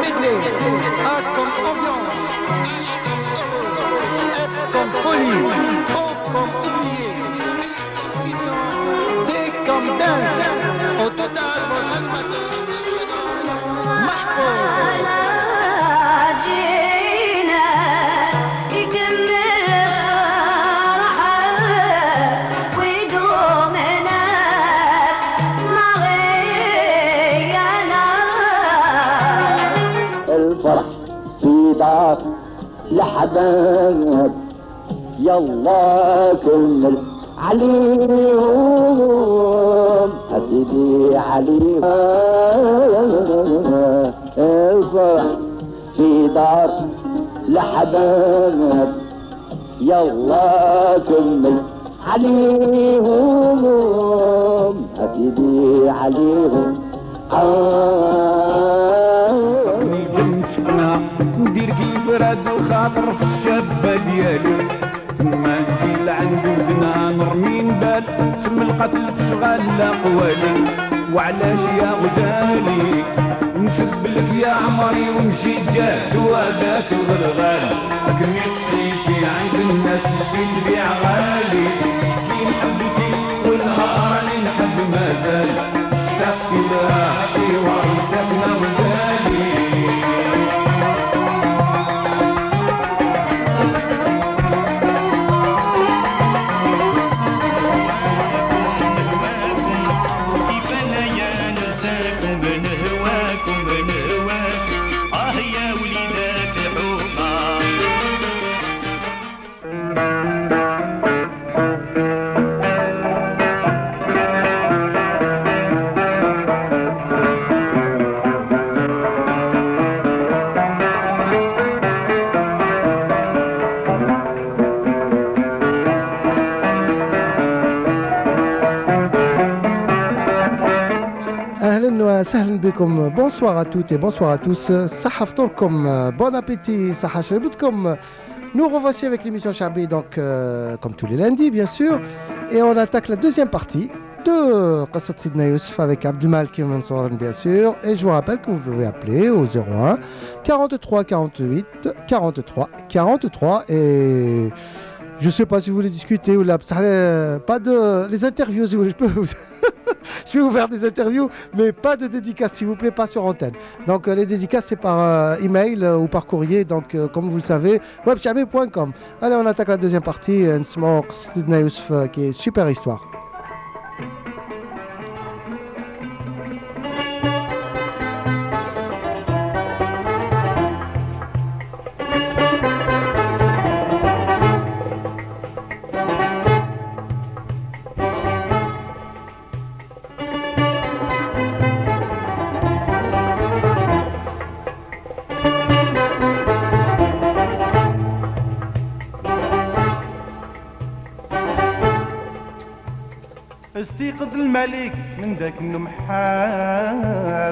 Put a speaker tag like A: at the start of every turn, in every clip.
A: medley. A comme ambiance, H comme heureux, F comme folie, O comme oublié, I comme D comme dance. Au total, votre animateur Mahfouz.
B: الفرح في دار لحباب يلا كمل عليهم أسيدي عليهم الفرح في دار لحباب يلا كمل عليهم أسيدي عليهم
C: صحني جنسنا ندير كيف راد الخاطر في الشابة ديالي تما نجي لعند ودنا نرمي نبال سم القتل تشغل الاقوالي وعلاش يا غزالي نسب لك يا عمري ونمشي جاد وهذاك الغرغال كمي قصيتي عند الناس اللي تبيع غالي كي نحبكي والنهار اللي نحب مازال اشتقتي لها في ورسكنا وزالي
D: وسهلا بكم. Bonsoir à toutes et bonsoir à tous. صحة فطوركم, bon appétit, صحة شربتكم. Nous revoici avec l'émission Charbi, donc comme tous les lundis bien sûr, et on attaque la deuxième partie de Qassat Sidna Youssef avec Abdelmalek Mansour bien sûr, et je vous rappelle que vous pouvez appeler au 01 43 48 43 43 et je sais pas si vous voulez discuter ou là, pas de les interviews si vous voulez, je vais vous faire des interviews, mais pas de dédicaces, s'il vous plaît, pas sur antenne. Donc les dédicaces, c'est par email ou par courrier, donc comme vous le savez, webchabé.com. Allez, on attaque la deuxième partie, Nsmo Sidna Youssef, qui est super histoire.
C: استيقظ الملك من ذاك النمحار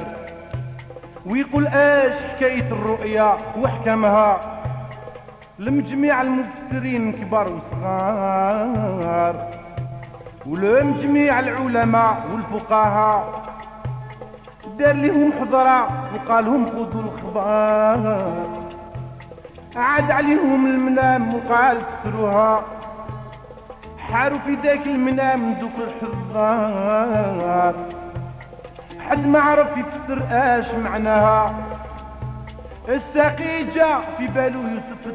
C: ويقول اش حكاية الرؤيا وحكمها لمجميع المفسرين كبار وصغار ولمجميع العلماء والفقهاء دار لهم حضرة وقال لهم خذوا الخبار عاد عليهم المنام وقال كسروها حاروا في ذاك المنام دوك الحضار حد ما عرف يفسر اش معناها الساقي جا في بالو يوسف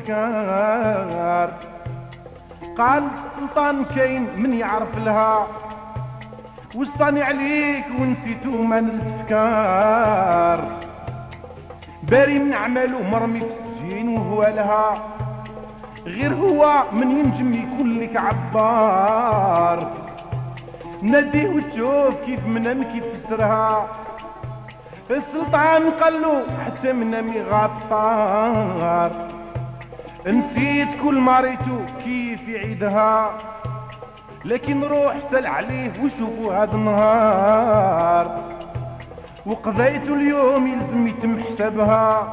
C: التذكار قال السلطان كاين من يعرف لها وصاني عليك ونسيتو ما نلتفكار باري من عملو مرمي في السجين وهو لها غير هو من ينجم يكون لك عبار نديه وتشوف كيف منام كيف فسرها السلطان قالو حتى منامي غطار نسيت كل مريتو كيف يعيدها لكن روح سل عليه وشوفوا هذا النهار وقضيتو اليوم يلزم يتم حسابها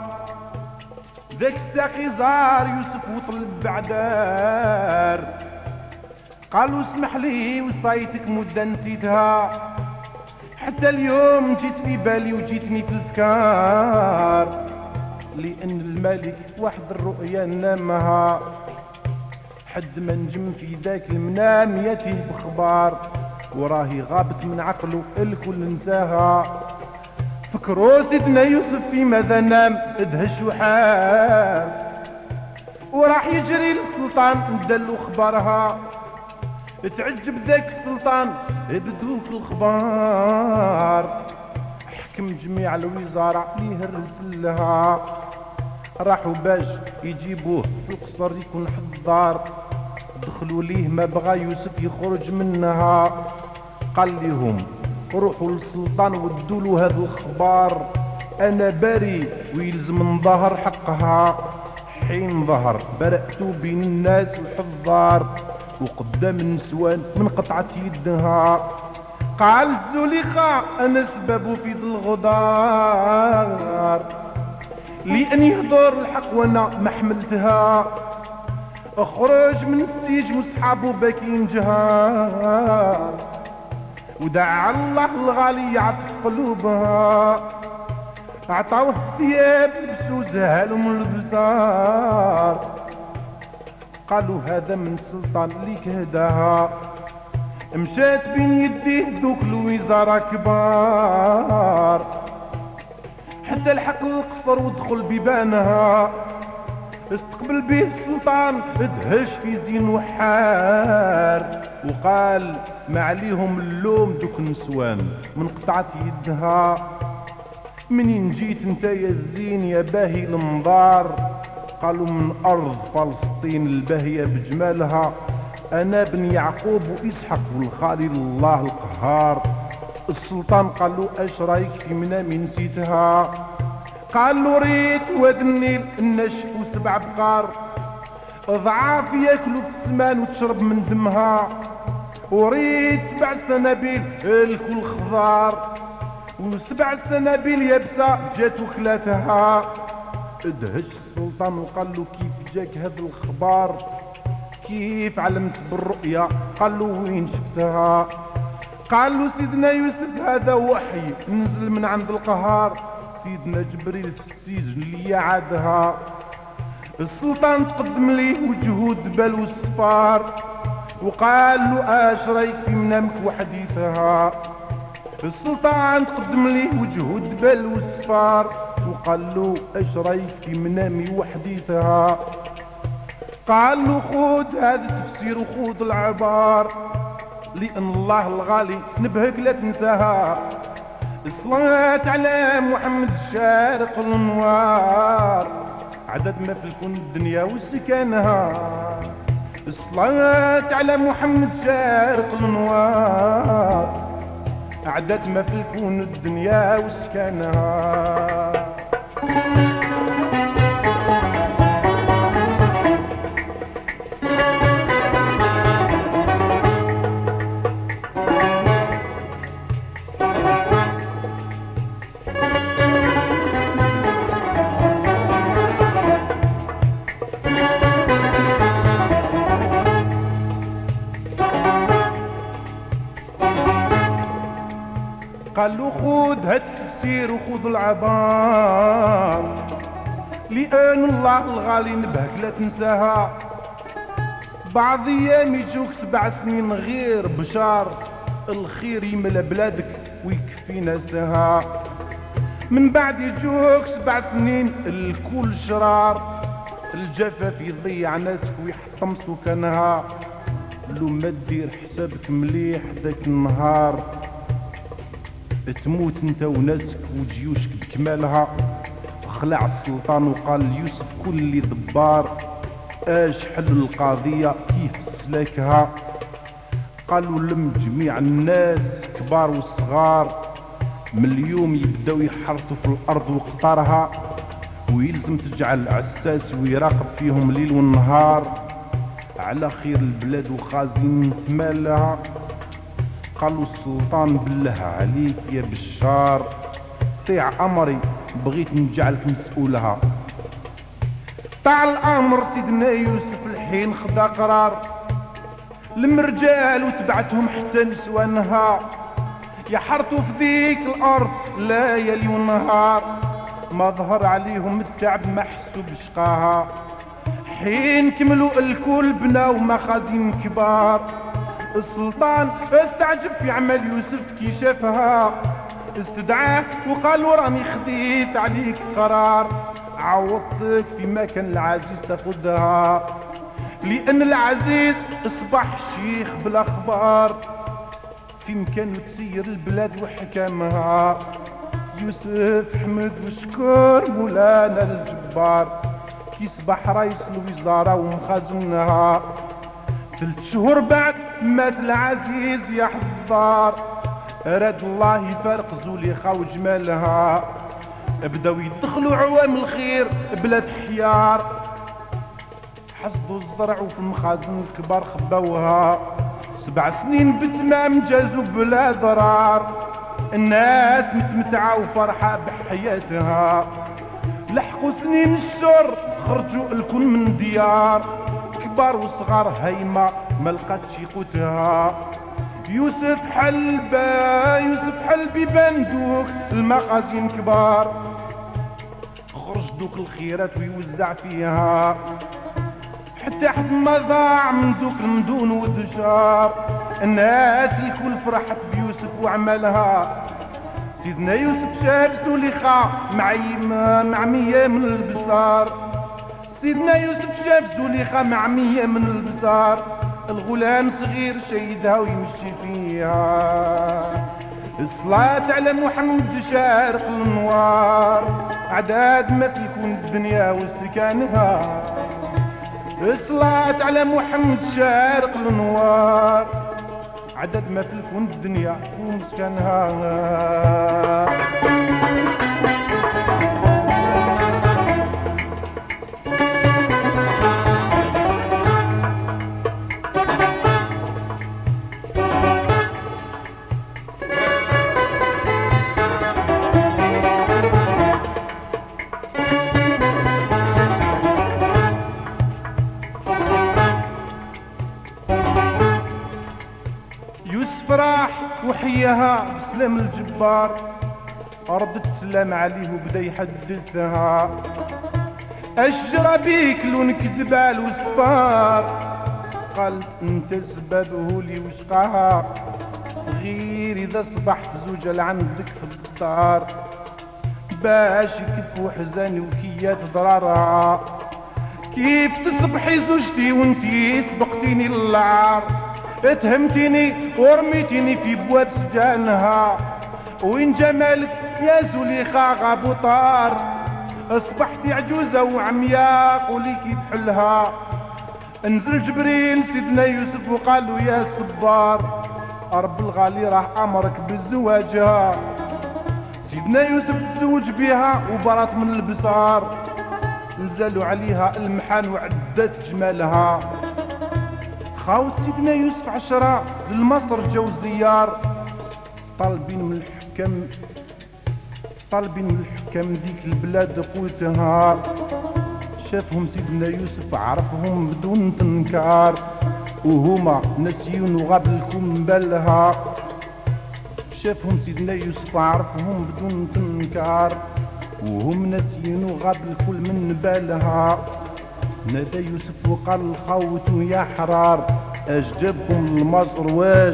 C: ذاك الساقي زار يوسف وطلب بعدار قالوا اسمح لي وصايتك مدة نسيتها حتى اليوم جيت في بالي وجيتني في الفكار، لأن الملك واحد الرؤيا نامها، حد ما نجم في ذاك المنام ياتيه بخبار، وراهي غابت من عقله الكل نساها. فكروا سيدنا يوسف في ماذا نام ادهش وحال، وراح يجري للسلطان ندلو خبرها. تعجب ذاك السلطان بدوك الخبار، حكم جميع الوزارة ليه رسلها، راحوا باش يجيبوه في القصر يكون حضار. دخلوا ليه ما بغى يوسف يخرج منها، قال لهم روحوا للسلطان ودوا له هذا الخبار، انا بري ويلزم نظهر حقها. حين ظهر برأت بين الناس الحضار، وقدام النسوان من قطعة يدها. قالت زليخة انا سبب في ذي الغدار، لأن يهضر الحق وانا ما حملتها. اخرج من السجن وصحابه باكين جهار، ودعا الله الغالي يعطف قلوبها. عطاوه ثياب لبسو زهالهم البصار، قالوا هذا من السلطان اللي كهداها. مشات بين يديه ذوك الوزارة كبار، حتى الحق القصر ودخل بيبانها. استقبل به السلطان ادهش في زين وحار، وقال ما عليهم اللوم دوك النسوان من قطعة يدها. منين جيت انت يا الزين يا باهي المنظار؟ قالوا من أرض فلسطين الباهية بجمالها، أنا بن يعقوب وإسحاق والخالي الله القهار. السلطان قال له اش رايك في منامي نسيتها؟ قال له ريت واد النيل النشف وسبع بقار، ضعاف ياكلوا في السمان وتشرب من دمها، وريت 7 سنابيل الكل خضار، و7 سنابيل يابسه جات وكلاتها. ادهش السلطان وقال له كيف جاك هذا الخبار؟ كيف علمت بالرؤيا؟ قال له وين شفتها؟ قال له سيدنا يوسف هذا وحي نزل من عند القهار، سيدنا جبريل في السجن اللي يعادها. السلطان تقدم ليه وجهه دبل والصفار، وقال له اش رايك في منامك وحديثها؟ السلطان تقدم ليه وجهه دبل والصفار، وقال له اش رايك في منامي وحديثها؟ قال له خذ هذا التفسير وخذ العبار، لأن الله الغالي نبهك لا تنساها. الصلاة على محمد الشارق الانوار، عدد ما في الكون الدنيا وسكانها. الصلاة على محمد شارق الانوار، عدد ما في الكون الدنيا وسكانها. قال له خذ هالتفسير وخذ العبار، لأن الله الغالي نبهك لا تنساها. بعض ايام يجوك 7 سنين غير بشار، الخير يملى بلادك ويكفي ناسها. من بعد يجوك 7 سنين الكل شرار، الجفاف يضيع ناسك ويحطم سكانها. لو ما دير حسابك مليح ذاك النهار، تموت انت وناسك وجيوشك بكمالها. خلع السلطان وقال ليوسف كل اللي دبار، اش حل القضية كيف سلاكها؟ قالوا لم جميع الناس كبار والصغار، من اليوم يبداو يحرثوا في الارض وقطارها، ويلزم تجعل عساس ويراقب فيهم ليل والنهار على خير البلاد وخازين تمالها. قالوا السلطان بالله عليك يا بشار طيع امري، بغيت نجعلك مسؤولها. طاع الامر سيدنا يوسف الحين خدا قرار، لم رجال وتبعتهم حتى نسوانها. يحرطوا في ذيك الارض ليالي ونهار، ما ظهر عليهم التعب ما حسوا بشقاها. حين كملوا الكل بناو مخازن كبار، السلطان استعجب في عمل يوسف كي شافها، استدعاه وقال راني خديت عليك قرار، عوضتك في مكان العزيز تاخدها، لأن العزيز أصبح شيخ بالأخبار، في مكانه تسير البلاد وحكامها. يوسف حمد وشكر مولانا الجبار، كي صبح رئيس الوزارة ومخازنها. 3 شهور بعد مات العزيز يا حضار، أراد الله يفارق زليخة وجمالها، بداو يدخلوا عوام الخير بلاد حيار، حصدوا الزرع وفي المخازن الكبار خباوها. 7 سنين بتمام جازوا بلا ضرار، الناس متمتعة وفرحة بحياتها. لحقوا سنين الشر خرجوا الكل من ديار، كبار وصغار هيمة ما لقاتش قوتها. يوسف حل بيبان دوك المخازن كبار، خرج دوك الخيرات ويوزع فيها، حتى حد ما ضاع من دوك المدون والدجار. الناس الكل فرحت بيوسف وعملها. سيدنا يوسف شاف زليخة معمية من البصار، سيدنا يوسف شاف زليخة معمية من البصار، الغلام صغير شيدها ويمشي فيها. الصلاة على محمد شارق النوار، عداد ما في كون الدنيا وسكانها. الصلاة على محمد شارق النوار، عدد ما في الكون الدنيا ومسكنها. راح وحياها بسلام الجبار، ردت السلام عليه وبدا يحدثها. أشجر بيك لون كذبال وصفار، قالت انت سببه لي وشقاها، غير اذا صبحت زوجة لعندك في الدار، باش يكفوا حزاني وكيات ضرارها. كيف تصبحي زوجتي وانتي سبقتيني للعار، اتهمتيني ورميتيني في بواب سجانها، وين جمالك يا زليخة غاب وطار، اصبحتي عجوزة وعمياء قولي كيف حلها. انزل جبريل سيدنا يوسف وقالوا يا صبار، رب الغالي راه امرك بزواجها. سيدنا يوسف تزوج بها وبرات من البصار، نزلوا عليها المحان وعدت جمالها. خاوت سيدنا يوسف 10 للمصر جاو زيار، طالبين من الحكام ديك البلاد قوتها. شافهم سيدنا يوسف عرفهم بدون تنكار، وهما نسيون وغاب لكم بالها. شافهم سيدنا يوسف عرفهم بدون تنكار، وهم ناسيين وغاب الكل من بالها. نادى يوسف وقال الخوت يا حرار، اش جابكم لمصر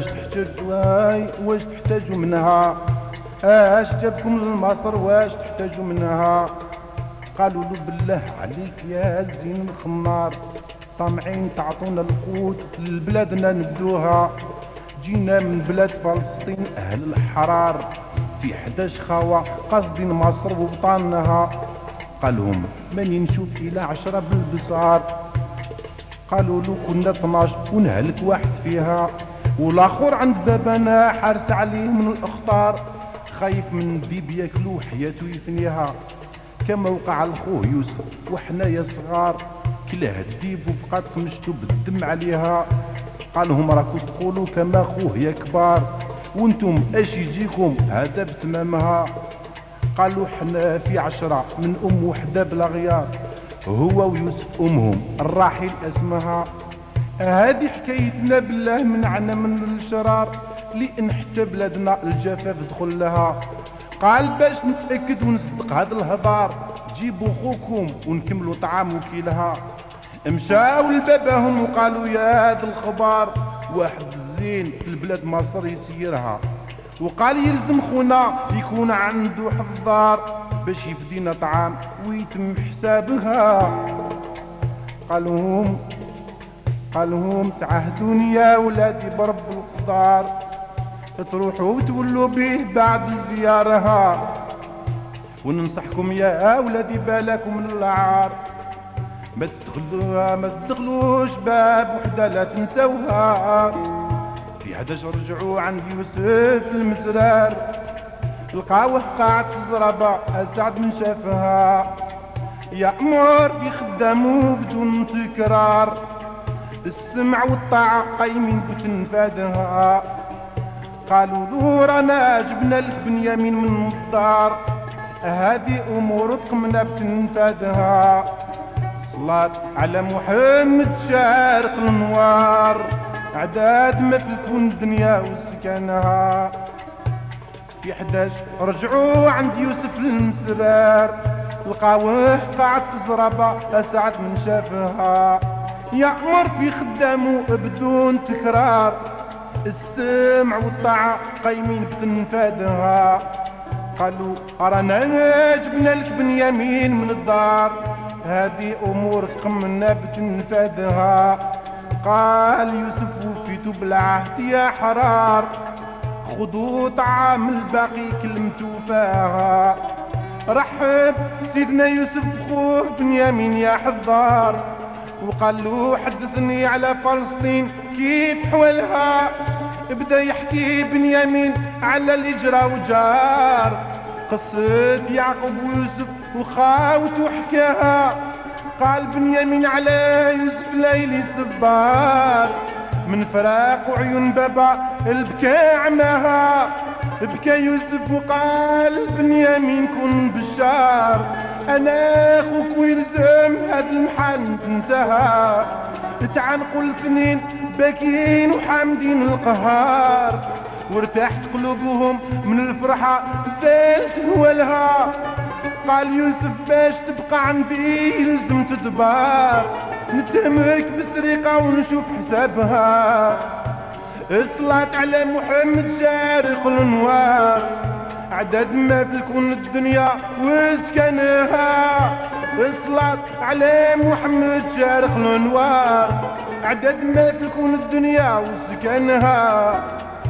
C: واش تحتاجوا منها؟ اش جابكم لمصر واش تحتاجوا منها؟ قالوا له بالله عليك يا زين الخمار، طامعين تعطونا القوت لبلادنا نبدوها. جينا من بلاد فلسطين اهل الحرار، في 11 خاوة قصدين مصر وبطانها. قالهم ماني نشوف الى 10 بالبصار. قالوا له كنا 12 ونهلك واحد فيها، والاخر عند بابنا حارس عليه من الاخطار، خايف من ديب ياكلو حياته يفنيها، كما وقع لخوه يوسف وحنايا صغار، كلاه الديب وبقات قمشتو بالدم عليها. قالهم راكو تقولوا كما خوه يا كبار، وانتم اش يجيكم هذا بتمامها. قالوا حنا في 10 من ام وحده بلا غيار، هو ويوسف امهم الراحل اسمها. هذه حكايتنا بالله منعنا من الشرار، لان حتى بلادنا الجفاف دخل لها. قال باش نتاكد ونصدق هاد الهضار جيبوا خوكم ونكملوا طعام وكيلها. مشاو لباباهم وقالوا يا هاد الخبار واحد الزين في البلاد مصر يسيرها، وقال يلزم خونا يكون عنده حضار باش يفدينا طعام ويتم حسابها. قالهم تعهدوني يا ولادي برب القدار تروحوا وتولوا به بعد زيارها، وننصحكم يا ولادي بالكم من العار ما تدخلوش باب وحده لا تنسوها. في 11 رجعوا عند يوسف المسرار لقاوه قاعد في الزرابة أسعد من شافها، يأمر بخدامه بدون تكرار السمع والطاعة قايمين بتنفادها. قالوا له رانا جبنا لك بنيامين من الدار هذه أمور قمنا بتنفادها. صلاة على محمد شارق النوار عداد ما في الكون الدنيا وسكنها. في 11 رجعوا عند يوسف المسرار لقاوه قاعد في الزرابة أسعد من شافها، يأمر في خدامه بدون تكرار السمع والطاعة قايمين بتنفادها. قالوا رانا جبنا لك بنيامين من الدار هذه أمور قمنا بتنفادها. قال يوسف وفيتوا بالعهد يا حرار خذوا طعام الباقي كلمتوا فيها. رحب سيدنا يوسف بخوه بنيامين يا حضار وقال له حدثني على فلسطين كيف حولها. بدا يحكي بنيامين على اللي جرى وجار قصة يعقوب ويوسف وخاوته حكاها. قال بنيامين على يوسف ليلي صبار من فراق عيون بابا البكاء عماها. بكى يوسف وقال بنيامين كن بشار انا اخوك ويلزم هاد المحن تنساها. تعانقوا الاثنين باكين وحامدين القهار وارتاحت قلوبهم من الفرحة زالت هوالها. قال يوسف باش تبقى عندي يلزم تدبار نتهمك بسرقة ونشوف حسابها. الصلاة على محمد شارق الانوار عدد ما في الكون الدنيا وسكنها. الصلاة على محمد شارق الانوار عدد ما في الكون الدنيا وسكنها.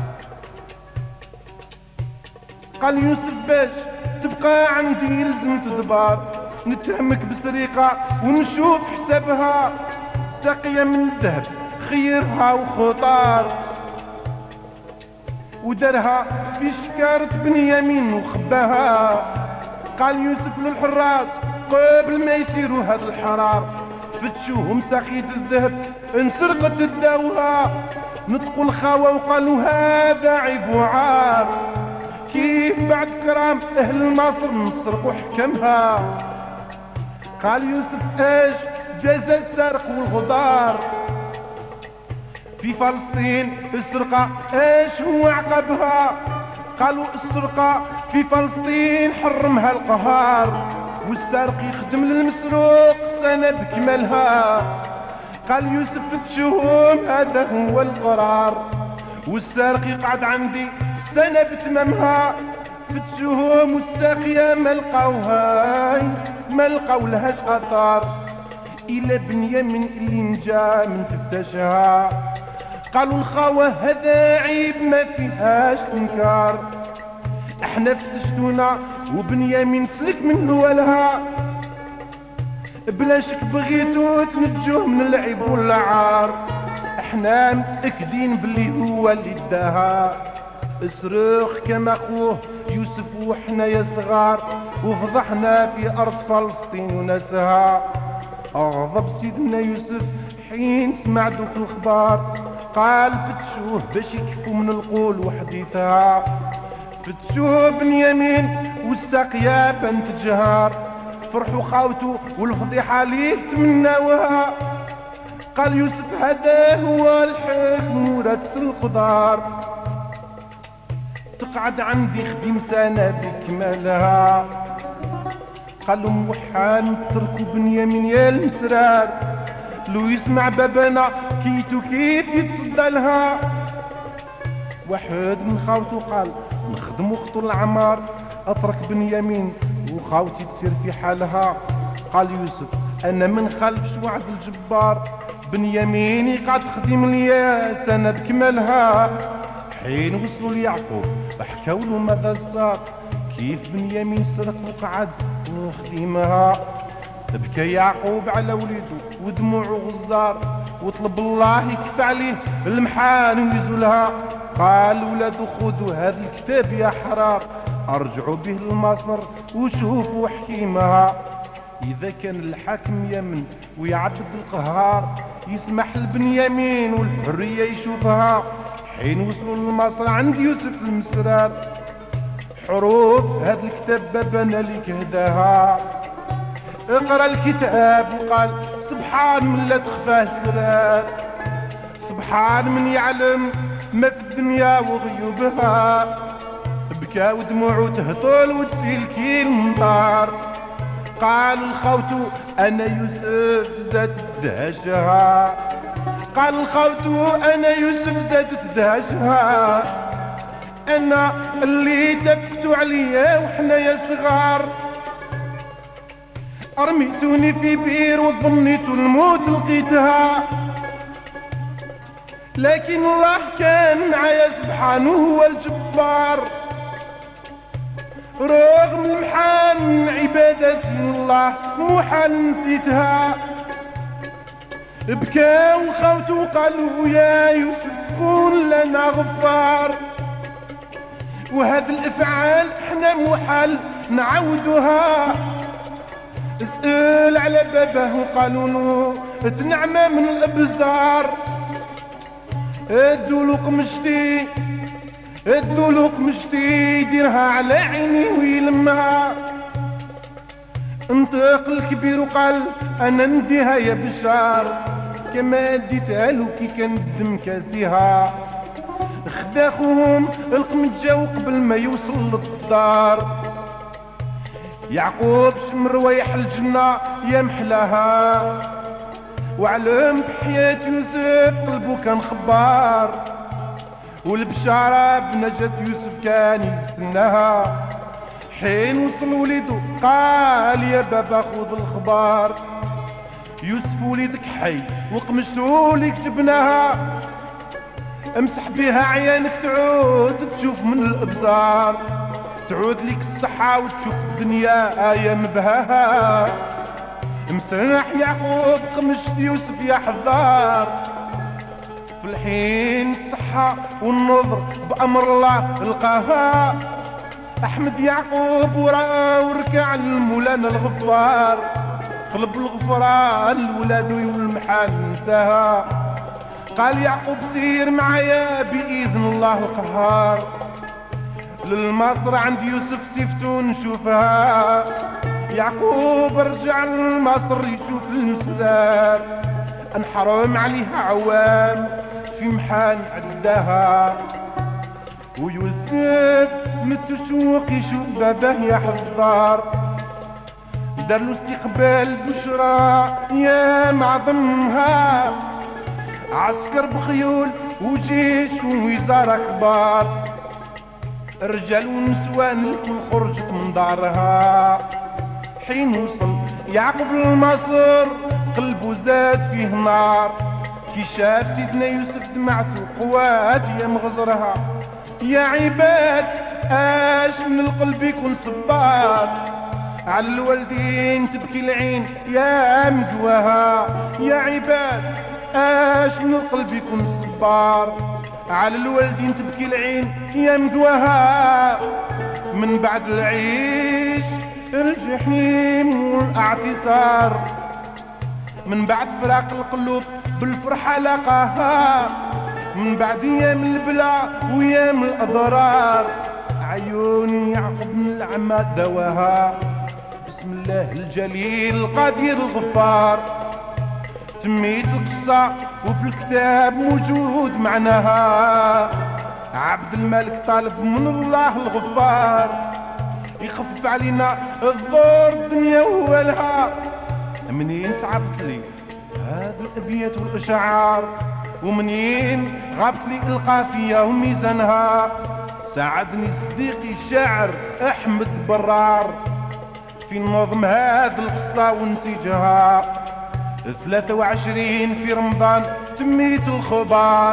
C: قال يوسف باش تبقى عندي يلزم تدبار نتهمك بسرقة ونشوف حسابها. ساقية من الذهب خيرها وخطار ودرها في شكارة بنيامين وخباها. قال يوسف للحراس قبل ما يسيروا هذا الحرار فتشوهم ساقية الذهب انسرقت الدوها. نطقوا الخاوة وقالوا هذا عيب وعار كيف بعد كرام اهل مصر نسرقوا حكمها. قال يوسف ايش جزا السرق والغدار في فلسطين السرقة ايش هو عقبها. قالوا السرقة في فلسطين حرمها القهار والسارق يخدم للمسروق سنة بكملها. قال يوسف فتشوهم هذا هو القرار والسارق يقعد عندي سنة بتمامها. فتشوهم والساقية ما لقاوهاي ما لقاو لهاش اثار الى بنيامين اللي نجا من تفتشها. قالوا الخاوة هذا عيب ما فيهاش انكار احنا فتشتونا وبنيامين سلك من هوالها بلا شك بغيتو تنجوه من العيب والعار احنا متأكدين باللي هو اللي داها. صرخ كما اخوه يوسف وحنا يا صغار وفضحنا في ارض فلسطين وناسها. اغضب سيدنا يوسف حين سمع دوك الخبار قال فتشوه باش يكفوا من القول وحديثها. فتشوه بنيامين والساقية بنت جهار فرحوا خاوته والفضيحة ليه تمناوها. قال يوسف هذا هو الحكم ورث القدار
E: تقعد عندي خديم سنة بكمالها. قالوا موحال نتركوا بنيامين يا المسرار، لو يسمع بابنا كيتو كيف يتصدى لها. واحد من خاوتو قال نخدمو خطو العمار، اترك بنيامين وخاوتي تسير في حالها. قال يوسف انا من خلفش وعد الجبار، بنيامين يقعد خديم ليا سنة بكمالها. حين وصلوا ليعقوب حكاولو ماذا صار، كيف بنيامين سرق وقعد وخديمها. بكى يعقوب على وليده ودموعه غزار، وطلب الله يكفى عليه المحان ويزولها. قال ولادو خذوا هذا الكتاب يا حرار، ارجعوا به لمصر وشوفوا حكيمها. اذا كان الحاكم يمن ويعبد القهار، يسمح لبنيامين والحريه يشوفها. حين وصلوا لمصر عند يوسف المسرار، حروف هذا الكتاب بابنا ليك هداها. اقرا الكتاب وقال سبحان من لا تخفاه سرار، سبحان من يعلم ما في الدنيا وغيوبها. بكى ودموعه تهطل وتسيل كي المطار. قال الخوت انا يوسف زاد تدهشها، قال الخوت انا يوسف زاد تدهشها. انا اللي تبكتوا عليا وحنايا صغار، رميتوني في بير وظنيت الموت لقيتها. لكن الله كان معايا سبحانه هو الجبار، رغم المحال عبادة الله محال نسيتها. بكاو الخوت وقالوا يا يوسف كون لنا غفار، وهذه الافعال احنا محال نعودها. اسأل على باباه وقالوا له تنعمة من الابزار. ادوا له قمشتي، ادوا له قمشتي يديرها على عيني ويلمها. انطق الكبير وقال انا نديها يا بشار، كما ديتها له كي كان الدم كاسيها. خدا خوهم القمجة قبل ما يوصل للدار. يعقوب شم روايح الجنة يا محلاها، وعلم بحياة يوسف قلبه كان خبار. والبشارة بنجاة يوسف كان يستناها. حين وصل وليدو قال يا بابا خذ الخبار، يوسف وليدك حي وقمشتو ليك جبناها. امسح بها عيانك تعود تشوف من الابصار، تعود ليك الصحة وتشوف الدنيا يا مبهاها. مسرح يعقوب قمشت يوسف يا حذار، في الحين الصحة والنظر بأمر الله القاها. أحمد يعقوب وركع المولانا الغفار، طلب الغفران الولاد والمحال نساها. قال يعقوب سير معايا بإذن الله القهار، للمصر عند يوسف سيفتو نشوفها. يعقوب رجع لمصر يشوف المسلام، انحرم عليها عوام في محال عداها. ويوسف متشوق يشوف باباه يا حضار، دارلو استقبال بشرى يا معظمها. عسكر بخيول وجيش ووزارة كبار، الرجال والنسوان الكل خرجت من دارها. حين وصل يعقوب لمصر قلبه زاد فيه نار، كي شاف سيدنا يوسف دمعته قوات يا مغزرها. يا عباد اش من القلب يكون صبار، على الوالدين تبكي العين يا مقواها. يا عباد اش من القلب يكون صبار، على الوالدين تبكي العين يا مقواها. من بعد العيش الجحيم والاعتصار، من بعد فراق القلوب بالفرحة لقاها. من بعد ايام البلاء وايام الاضرار، عيوني يعقوب من العمى دواها. بسم الله الجليل القدير الغفار، تميت القصة وفي الكتاب موجود معناها. عبد الملك طالب من الله الغفار يخفف علينا الضور الدنيا وهوالها. منين صعبت لي هذه الابيات والاشعار ومنين غابت لي القافيه وميزانها، ساعدني صديقي الشاعر احمد برار في نظم هذه القصه ونسيجها. 23 في رمضان تميت الخبار،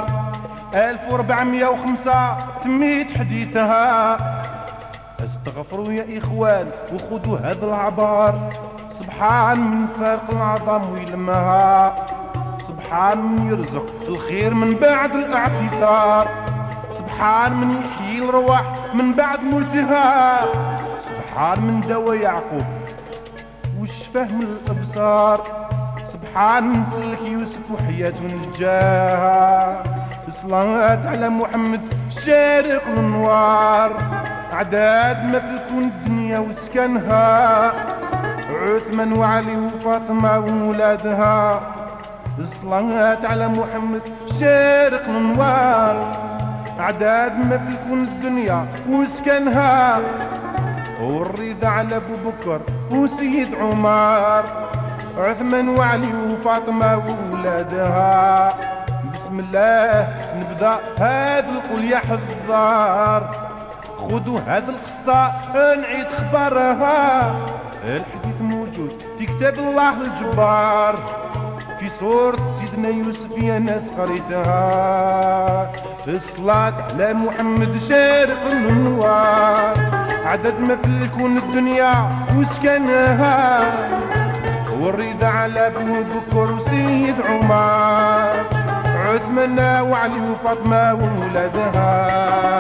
E: 1405 تميت حديثها. استغفروا يا اخوان وخذوا هذا العبار، سبحان من فارق العظام ويلمها، سبحان من يرزق الخير من بعد الاعتصار، سبحان من يحيي الرواح من بعد موتها، سبحان من دوا يعقوب وشفاه من الابصار، سبحان من سلك يوسف وحياته نجاها. الصلاة على محمد شارق الانوار، عداد ما في الكون الدنيا وسكنها، عثمان وعلي وفاطمة وولادها. الصلاة على محمد شارق الانوار، عداد ما في الكون الدنيا وسكنها، والرضا على ابو بكر وسيد عمر، عثمان وعلي وفاطمة وولادها. بسم الله نبدا هذا القول يا حذار، خذوا هذه القصة نعيد خبرها. الحديث موجود في كتاب الله الجبار، في سورة سيدنا يوسف يا ناس قريتها. الصلاة على محمد شارق الانوار، عدد ما في الكون الدنيا وسكنها، والرضا على ابو بكر وسيد عمر، عثمان وعلي وفاطمة وولادها.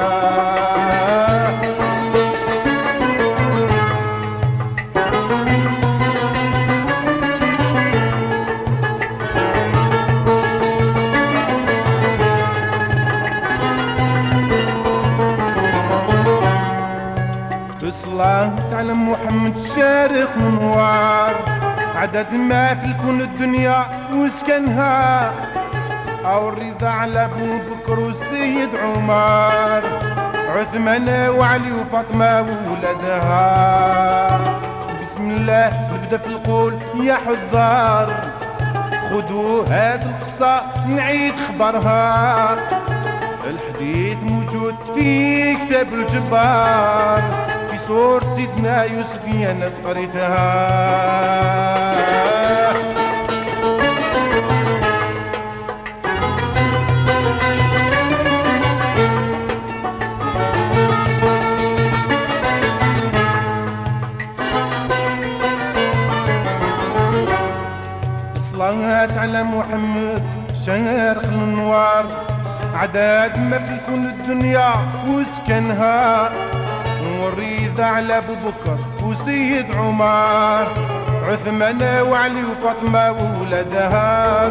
E: الصلاة على محمد شارق منوار، عدد ما في الكون الدنيا وسكنها، أو الرضا على أبو بكر والسيد عمر، عثمان وعلي وفاطمة وولادها. بسم الله نبدا في القول يا حذار، خذوا هاد القصة نعيد خبرها. الحديث موجود في كتاب الجبار، في سورة سيدنا يوسف يا ناس قريتها. الصلاة على محمد شارق الانوار، عداد ما في الكون الدنيا وسكنها، والرضا على ابو بكر وسيد عمر، عثمان وعلي وفاطمة وولادها.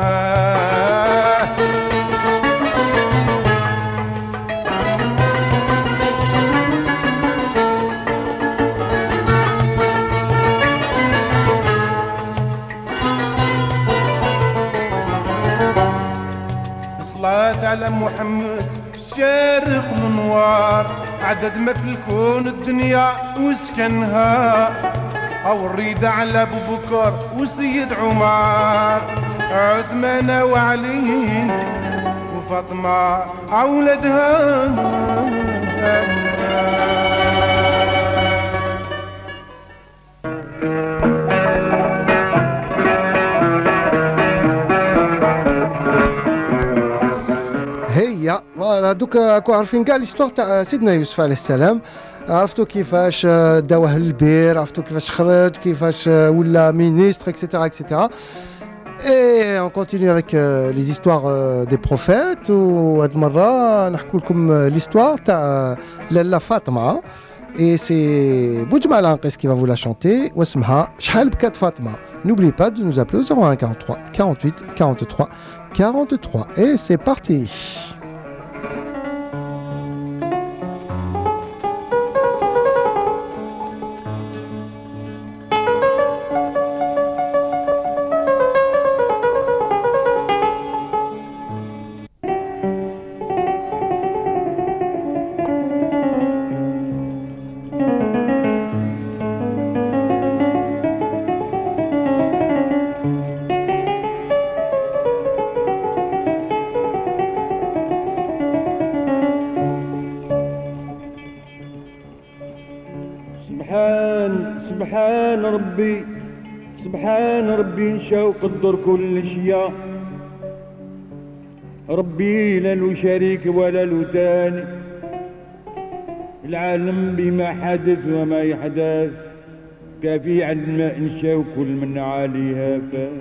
E: الصلاة على محمد شارق الانوار، عدد ما في الكون الدنيا وسكنها، او الرضا على ابو بكر وسيد عمر، عثمان وعلي وفاطمة اولادها.
D: هي فوالا دوك راكو عارفين كاع ليستوار تاع سيدنا يوسف عليه السلام، عرفتوا كيفاش داوه البير، عرفتوا كيفاش خرج، كيفاش ولا مينيستر اكسيتيرا اكسيتيرا. Et on continue avec les histoires des prophètes. وهاد المرة نحكوا لكم l'histoire تاع لالا فاطمة. Et c'est Boudjma Lanqes qui va vous la chanter. واسمها شحال بكات فاطمة. N'oubliez pas de nous appeler au 01 43 48 43 43. Et c'est parti.
F: سبحان ربي سبحان ربي نشا وقدر كل شيء، ربي لا له شريك ولا له تاني، العالم بما حدث وما يحدث، كافي عندما انشا وكل من عليها فات،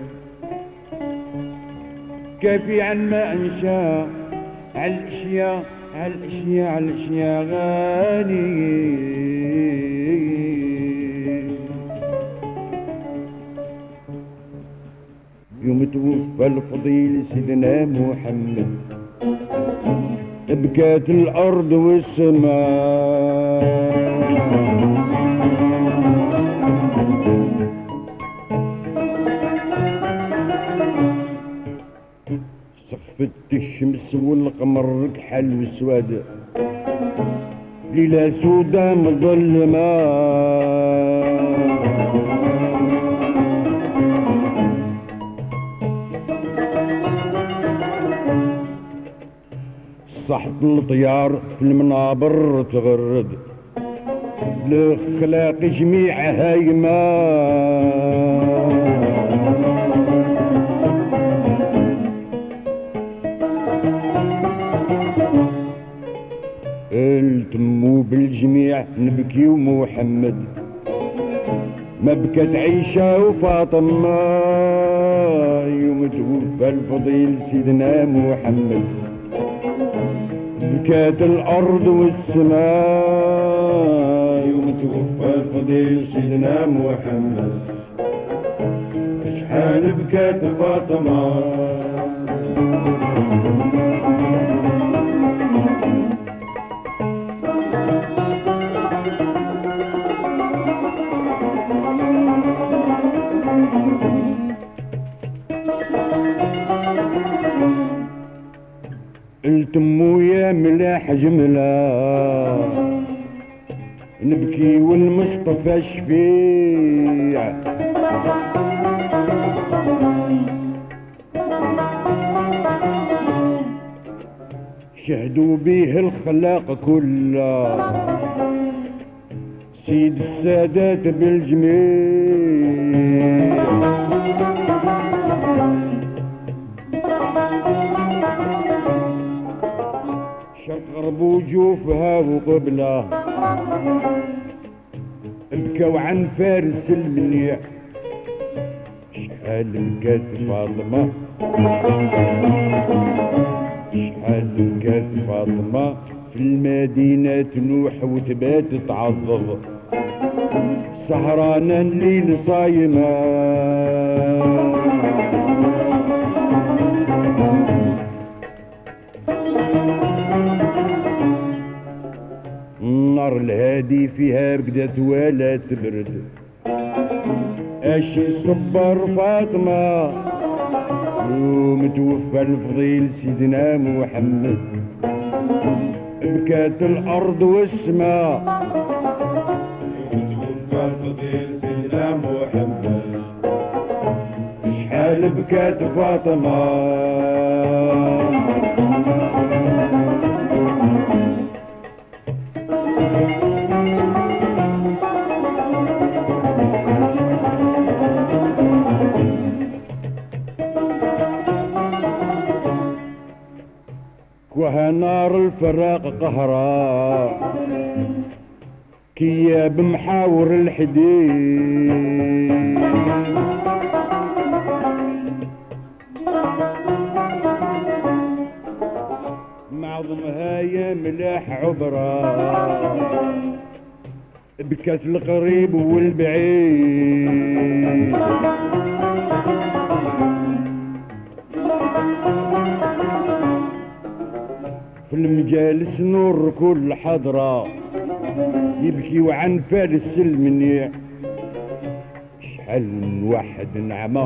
F: كافي عن ما انشا على الاشياء على الاشياء على الاشياء غالي. يوم توفى الفضيل سيدنا محمد بكات الارض والسماء، سخفت الشمس والقمر كحل والسواد، ليلة سودا مظلمة، صحت الطيار في المنابر تغرد، الخلاق جميع هايمة، التمو بالجميع نبكي ومحمد، ما بكت عيشة وفاطمة، يوم توفى الفضيل سيدنا محمد، بكات الأرض والسماء، يوم توفى الفضيل سيدنا محمد، شحال بكات فاطمة. التمو يا ملاح جملة، نبكي والمصطفى شفيع، شهدوا بيه الخلاق كلها، سيد السادات بالجميع، شرق غرب وجوفها وقبله، بكوا عن فارس المنيع، شحال بكات فاطمة، شحال بكات فاطمة، في المدينة تنوح وتبات تعضض، سهرانة الليل صايمة، النار الهادي فيها رقدت ولا تبرد، اشي صبر فاطمة، يوم توفى الفضيل سيدنا محمد، بكات الارض والسماء، يوم توفى الفضيل سيدنا محمد، شحال بكات فاطمة. وها نار الفراق قهرا، كياب محاور الحديد، معظمها يا ملاح عبرة، بكت القريب والبعيد، في المجالس نور كل حضرة، يبكي وعن فارس المنيع، شحال من واحد نعمة،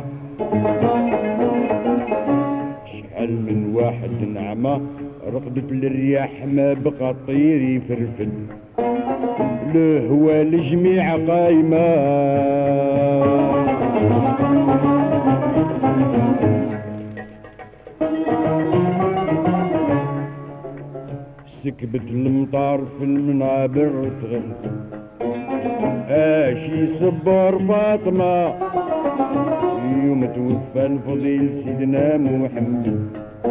F: شحال من واحد نعمة، رقدت للرياح ما بقى طير يفرفد، الهوى الجميع قايمة، سكبت المطار في المنابر تغل، اشي صبر فاطمة يوم توفى الفضيل سيدنا محمد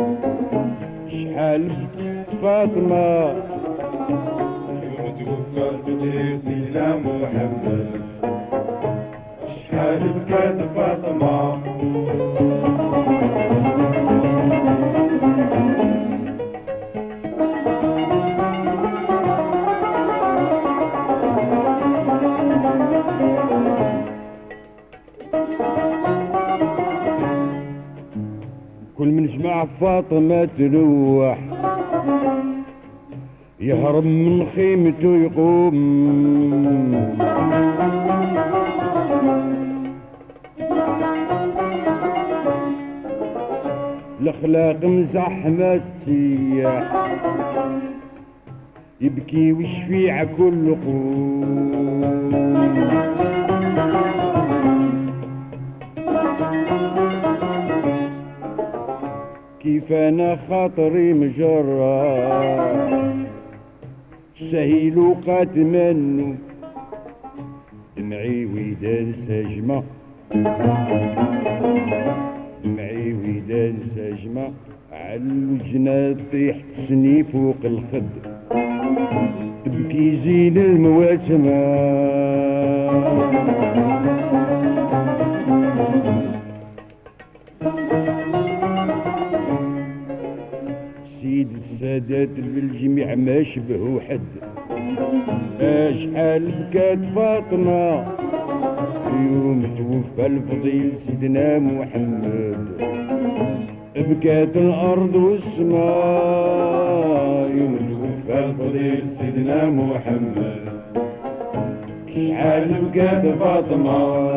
F: شحال فاطمة يوم توفى الفضيل سيدنا محمد شحال بكات فاطمة كل من سمع فاطمة تلوح يهرب من خيمته يقوم الاخلاق مزحمة السياح يبكي ويشفيع كل قوم كيف انا خاطري مجرى سهيل وقات منه دمعي ويدان ساجمة دمعي ويدان ساجمة عالوجنة طيح تسني فوق الخد تبكي زين المواسمة سيد السادات بالجميع ما شبهو حد اشحال بكات فاطمة يوم توفى الفضيل سيدنا محمد بكات الارض والسماء يوم توفى الفضيل سيدنا محمد شحال بكات فاطمة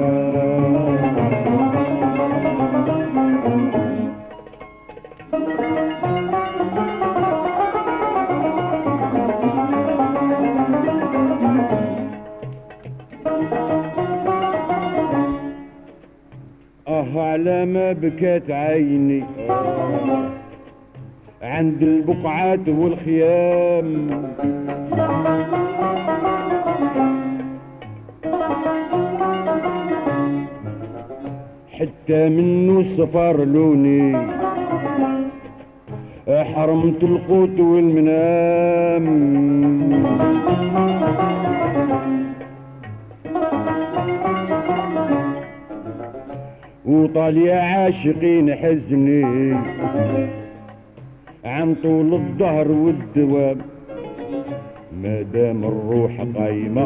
F: على ما بكت عيني عند البقعات والخيام حتى منه صفار لوني حرمت القوت والمنام وطالع عاشقين حزني عن طول الظهر والدوام ما دام الروح قايمة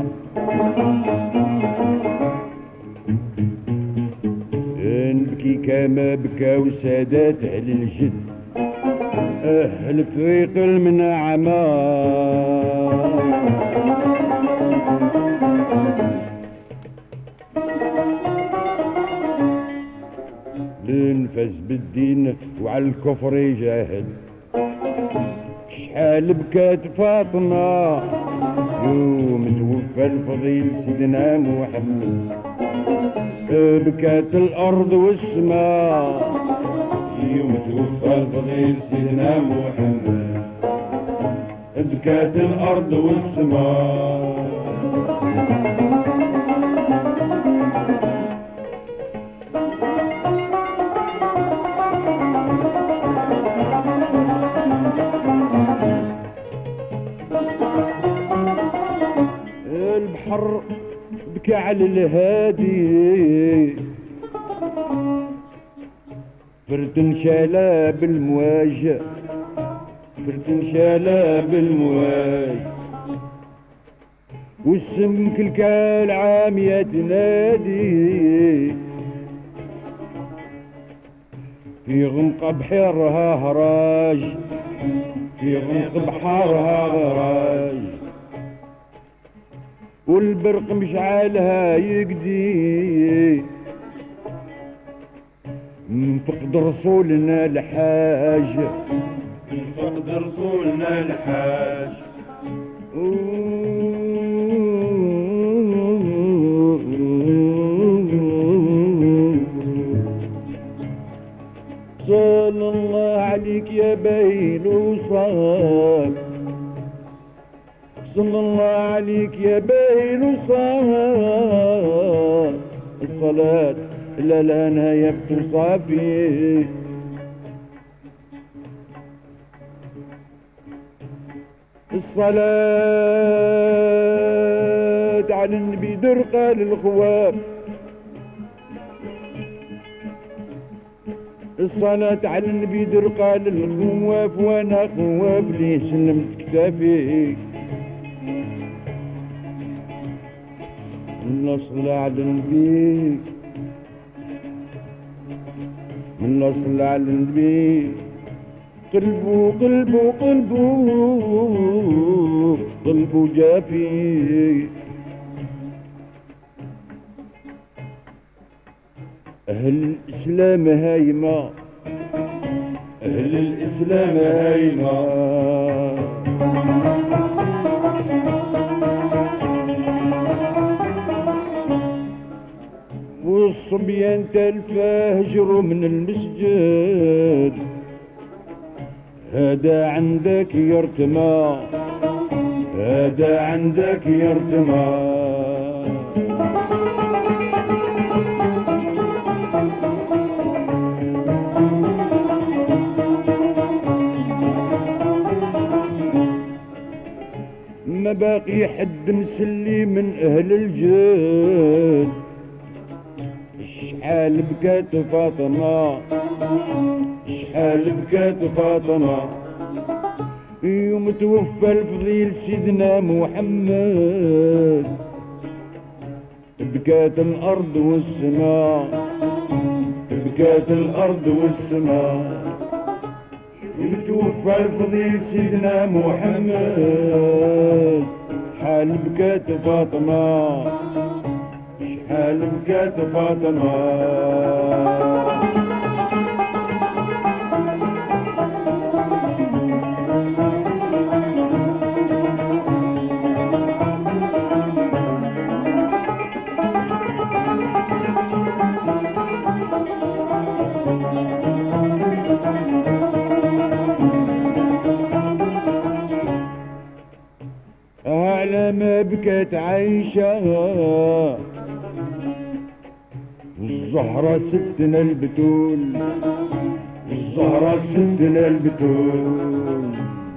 F: نبكي كما بكاو سادات أهل الجد أهل طريق المناعمة نفز بالدين وعلى الكفر يجاهد شحال بكات فاطمة يوم توفى الفضيل سيدنا محمد بكات الأرض والسماء يوم توفى الفضيل سيدنا محمد بكات الأرض والسماء البحر بكى على الهادي فرد شالا بالمواج فرد شالا بالمواج والسمك الكال عامية تنادي في غمق بحرها هراج في غمق بحرها هراج والبرق مشعالها يقدي نفقد رسولنا الحاج نفقد رسولنا الحاج صلى الله عليك يا بين وصال صلى الله عليك فيك يا باين وصار الصلاة لا لا نهاية تصافي الصلاة على النبي درقة للخواب الصلاة على النبي درقة للخواف وانا خواف ليه سلمت كتافي من اصل على النبي من اصل على النبي قلبو قلبو قلبو قلبو جافي أهل الإسلام هايمة أهل الإسلام هايمة والصبيان تلفا هجروا من المسجد هذا عندك يرتمى هذا عندك يرتمى ما باقي حد مسلي من أهل الجد شحال بكات فاطمة شحال بكات فاطمة يوم توفى الفضيل سيدنا محمد بكات الأرض والسماء بكات الأرض والسماء يوم توفى الفضيل سيدنا محمد شحال بكات فاطمة شحال بكات فاطمة على ما بكت عايشة والزهرة ستنا البتول الزهرة ستنا البتول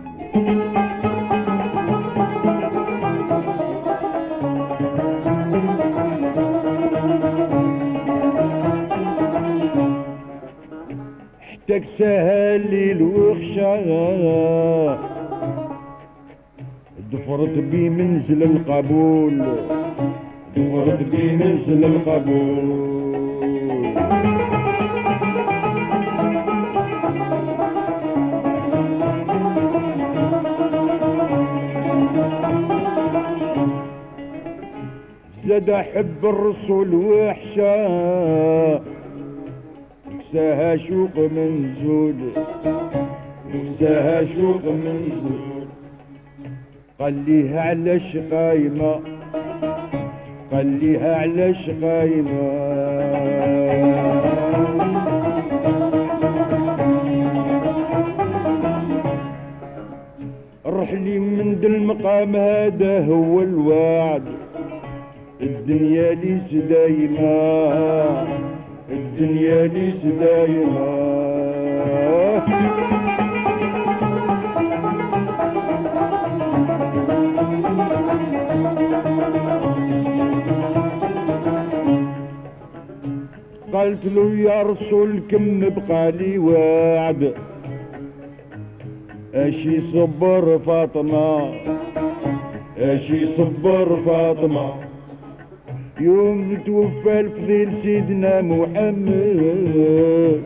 F: احتاج سهل الليل وخشى دفرت بي منزل القبول دفرت بي منزل القبول زاد حب الرسول وحشا يكساها شوق منزول يكساها شوق منزول قال ليها علاش قايمة قال ليها علاش قايمة رحلي من ذا المقام هذا هو الوعد الدنيا ليس دايمة الدنيا ليس دايمة قلت له يا رسول كم بقالي وعد اشي صبر فاطمة اشي صبر فاطمة يوم توفى الفضيل سيدنا محمد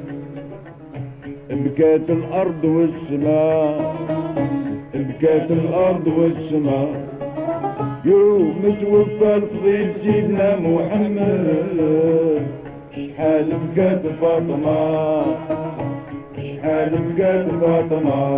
F: بكات الارض والسماء بكات الارض والسماء يوم توفى الفضيل سيدنا محمد شحال بكات فاطمة شحال بكات فاطمة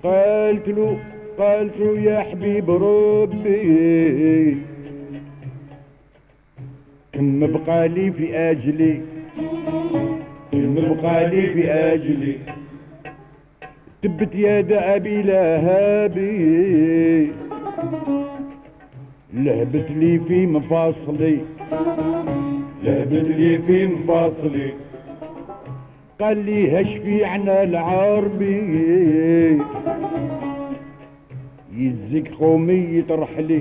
F: قالت له يا حبيب ربي كم بقى لي في اجلي تبت يد ابي لهابي لهبت لي في مفاصلي قال لي هشفي عنا العربي يزك قومي يطرح لي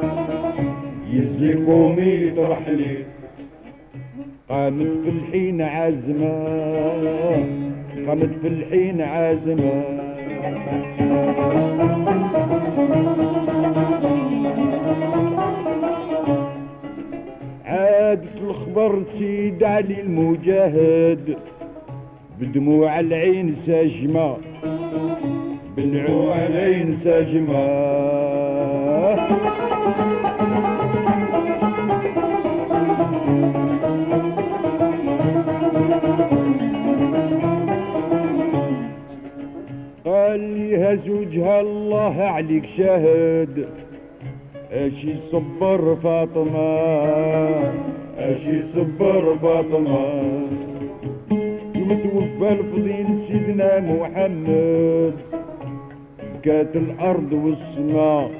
F: قامت في الحين عازمة عادت الخبر سيد علي المجاهد بدموع العين ساجمة قال لي هزوجها الله عليك شاهد اشي صبر فاطمة يوم توفى الفضيل سيدنا محمد بكات الارض والسماء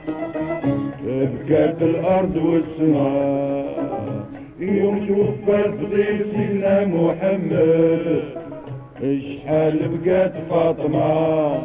F: يوم توفى الفضيل سيدنا محمد شحال بقات فاطمة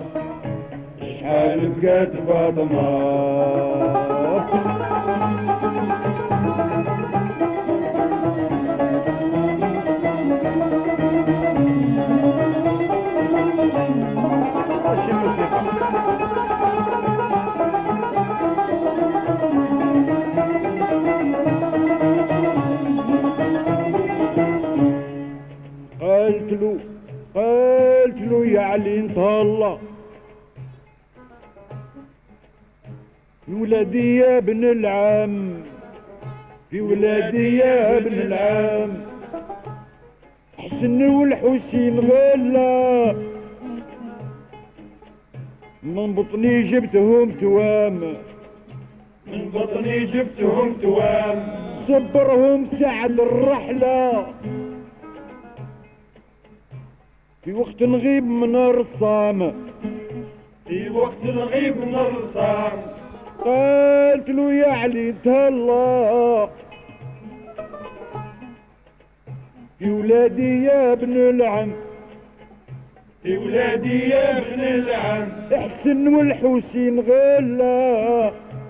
F: قالت له يا علي انت الله في ولادي يا ابن العم حسن والحسين غلا من بطني جبتهم توام صبرهم سعد الرحلة في وقت نغيب من الرصام قالت له يا علي تهلا في ولادي يا ابن العم احسن والحسين غلا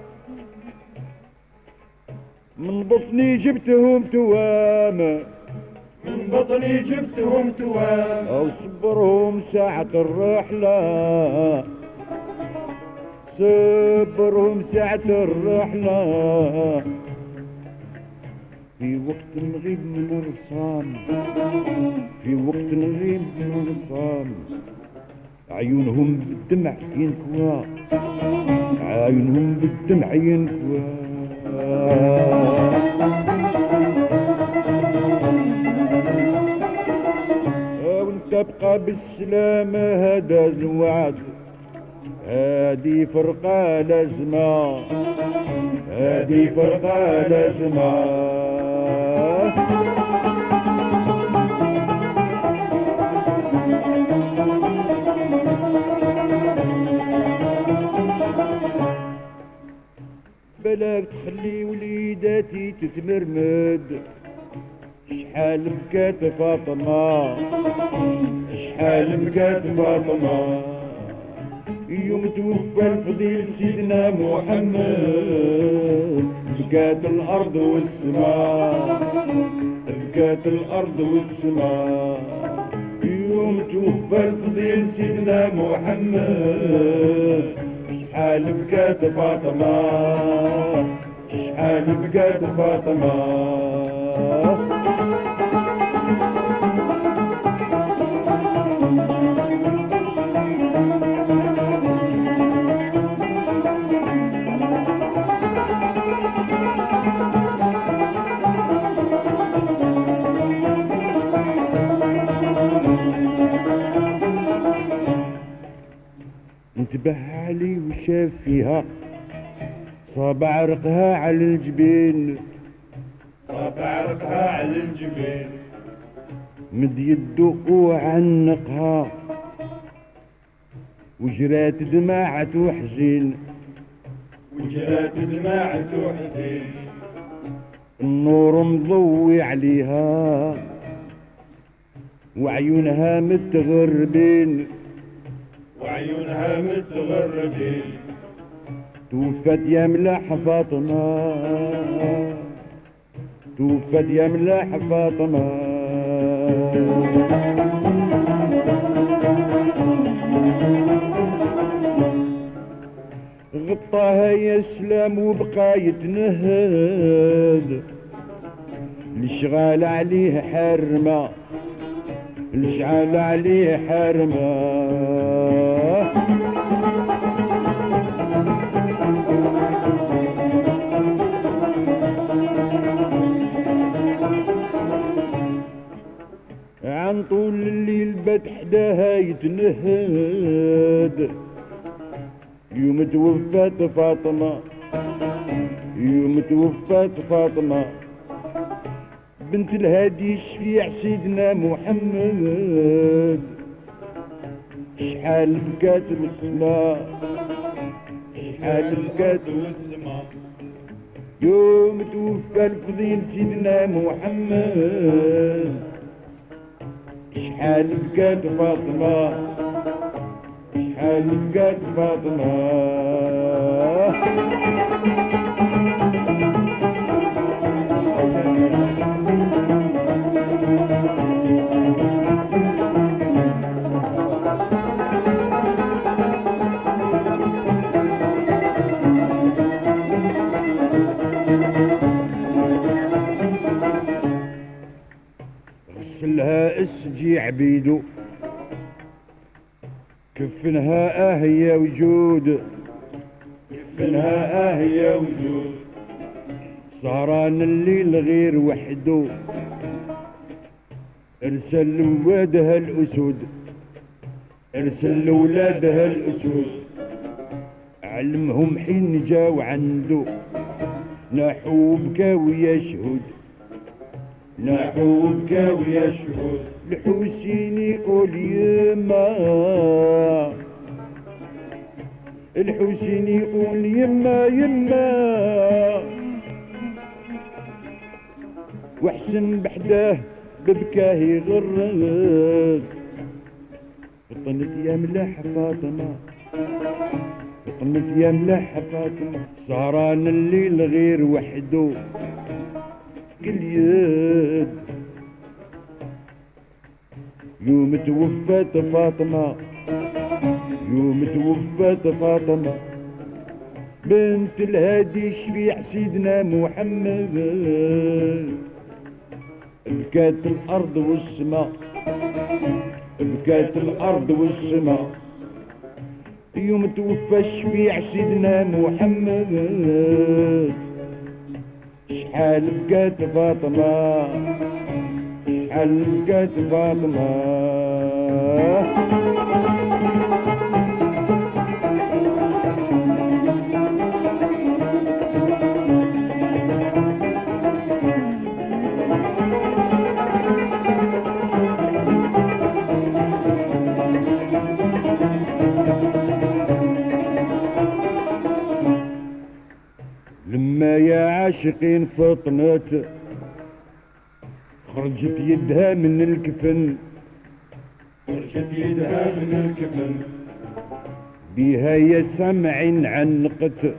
F: من بطني جبتهم توام او صبرهم ساعة الرحلة في وقت نغيب من الرصام عيونهم بالدمع ينكوى تبقى بالسلامة هذا الوعد هذه فرقة لازمة بلاك تخلي وليداتي تتمرمد شحال بكات فاطمة يوم توفى الفضيل سيدنا محمد بكات الأرض والسماء يوم توفى الفضيل سيدنا محمد شحال بكات فاطمة انتبه علي وشاف فيها صاب عرقها على الجبين،
G: صاب عرقها على الجبين،
F: مد يدو وعنقها وجرات دمعة حزين،
G: وجرات دمعة حزين،
F: النور مضوي عليها وعيونها متغربين،
G: وعيونها متغربين،
F: توفت يا ملاح فاطمة، توفت يا ملاح فاطمة. غطاها يا سلام وبقى يتنهد، الشغال عليه حرمة، الشغال عليه حرمة. عن طول الليل بات حداها يتنهد، يوم توفات فاطمة، يوم توفات فاطمة بنت الهادي الشفيع سيدنا محمد. شحال بكات والسما، شحال بكات
G: والسما،
F: يوم توفى الفضيل سيدنا محمد. شحال بكات فاطمة، شحال بكات فاطمة. غسلها اسجي عبيدو، كفنها يا وجود،
G: كفنها يا وجود،
F: سهران الليل غير وحدو، ارسل لولادها الاسود، ارسل لولادها الاسود، علمهم حين جاو عنده ناحو بكاوي يشهد،
G: ناحو بكاوي يشهد.
F: الحسين يقول يما، الحسين يقول يما يما، وحسن بحداه ببكاه يغرد. فطنت يا ملاح فاطمة، فطنت يا ملاح فاطمة، سهران الليل غير وحده كل يد. يوم توفت فاطمة، يوم توفت فاطمة بنت الهادي شفيع سيدنا محمد. بكات الأرض والسماء، بكات الأرض والسماء، يوم توفى الشفيع سيدنا محمد. شحال بكات فاطمة، شحال بكات فاطمة. لما يا عاشقين فطنت، خرجت يدها من الكفن،
G: خرجت يدها من الكفن،
F: بها يا سمع عنقت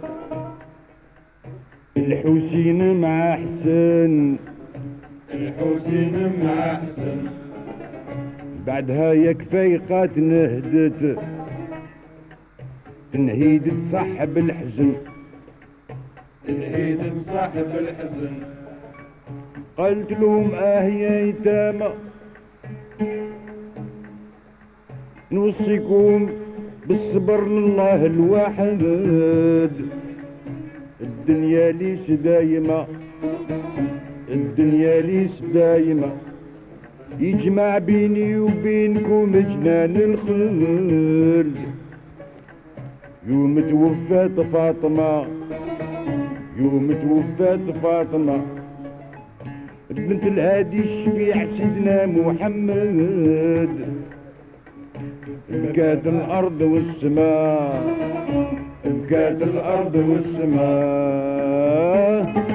F: الحسين مع حسن،
G: الحسين مع حسن.
F: بعدها يا كفيقات نهدت، تنهيد تصاحب الحزن،
G: تنهيد صاحب الحزن.
F: قلت لهم يا يتامى، نوصيكم بالصبر لله الواحد. الدنيا ليس دايمة، الدنيا ليس دايمة، يجمع بيني وبينكم جنان الخلد. يوم توفات فاطمة يوم توفات فاطمة بنت الهادي الشفيع سيدنا محمد بكات الأرض والسماء بكات الأرض والسماء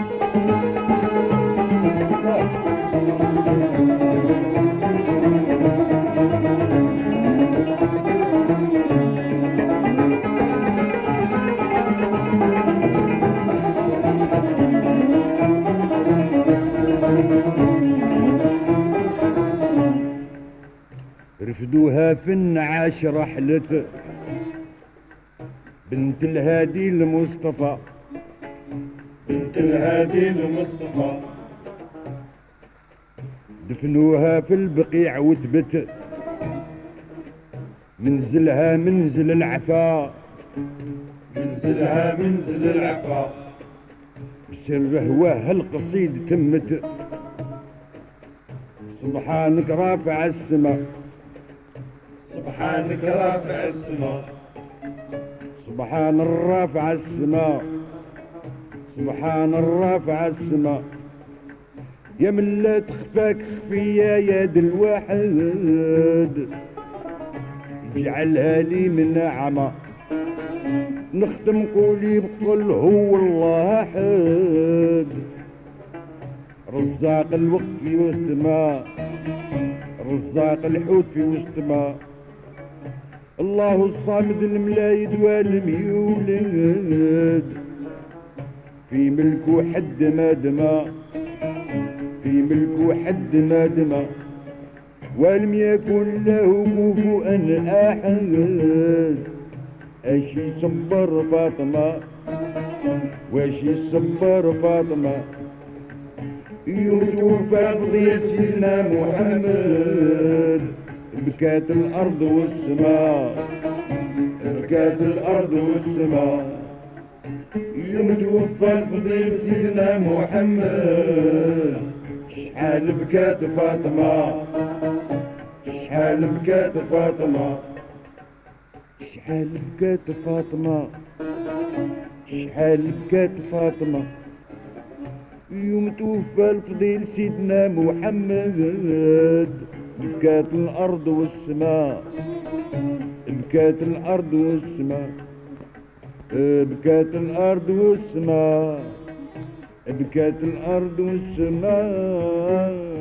F: رفدوها في النعاش رحلت بنت الهادي المصطفى
G: بنت الهادي المصطفى
F: دفنوها في البقيع وثبت منزلها منزل العفا
G: منزلها منزل العفا
F: بسر هواه القصيد تمت سبحانك رافع السماء
G: سبحانك رافع السماء
F: سبحان الرافع السماء سبحان الرافع السماء يا من لا تخفاك خفية يد الواحد اجعلها لي من نعمة نختم قولي بقول هو الله أحد رزاق الوقت في وسط ما رزاق الحوت في وسط ما الله الصامد الملايد والميولد في ملكه حد ما دما في ملكه حد ما دما ولم يكن له كفوا أحد أشي صبر فاطمة واشي صبر فاطمة يوم توفى فضيل سيدنا محمد بكات الأرض والسماء بكات الأرض والسماء يوم توفى الفضيل سيدنا محمد شحال بكات فاطمة شحال بكات فاطمة شحال بكات فاطمة شحال بكات فاطمة يوم توفى الفضيل سيدنا محمد بكات الأرض والسماء بكات الأرض والسماء بكات الأرض والسماء بكات الأرض والسماء.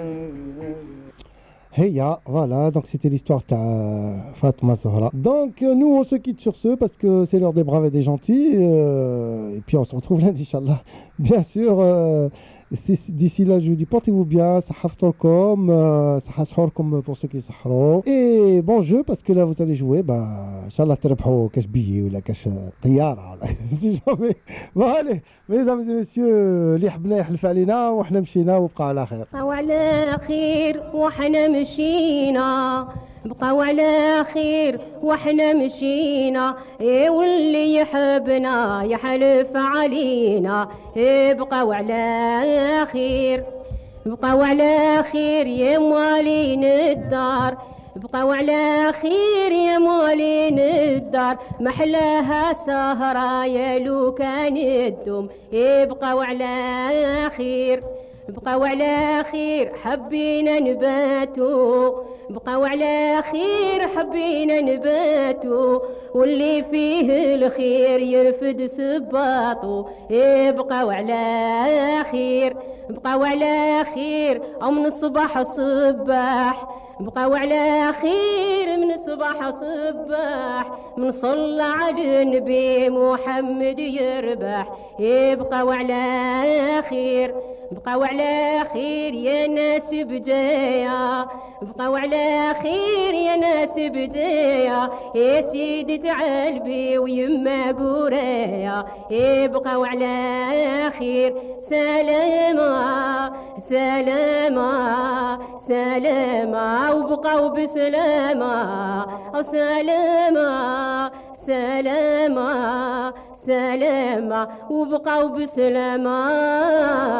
D: Heya, voilà, donc c'était l'histoire de Fatma Zahra. Donc nous on se quitte sur ce parce que c'est l'heure des braves et des gentils. Et puis on se retrouve lundi, Inch'Allah. Bien sûr, d'ici là je vous dis portez-vous bien, sahaftorkom, sahashourkom pour ceux qui sahrou. Et bon jeu parce que là vous allez jouer, Inch'Allah تربحوا كاش بيي ولا كاش طيارة si jamais. Bon allez, mesdames et messieurs, اللي حبنا يحلف علينا وحنا مشينا وبقى على خير.
H: وعلى خير وحنا مشينا بقاو على خير وحنا مشينا واللي يحبنا يحلف علينا بقاو على خير بقاو على خير يا موالين الدار بقاو على خير يا موالين الدار محلاها سهرة يا لو كان الدم بقاو على خير بقاو على خير حبينا نباتو بقاو على خير حبينا نباتو واللي فيه الخير يرفد سباطو بقاو على خير بقاو على خير أو من الصباح صباح بقاو على خير من الصباح صباح من صلى على النبي محمد يربح بقاو على خير بقاو على خير يا ناس بجايا بقاو على خير يا ناس بجايا يا سيدي تعالبي ويما قرايا بقاو على خير سلامة سلامة سلامة وبقاو بسلامة سلامة سلامة سلامة وبقاو بسلامة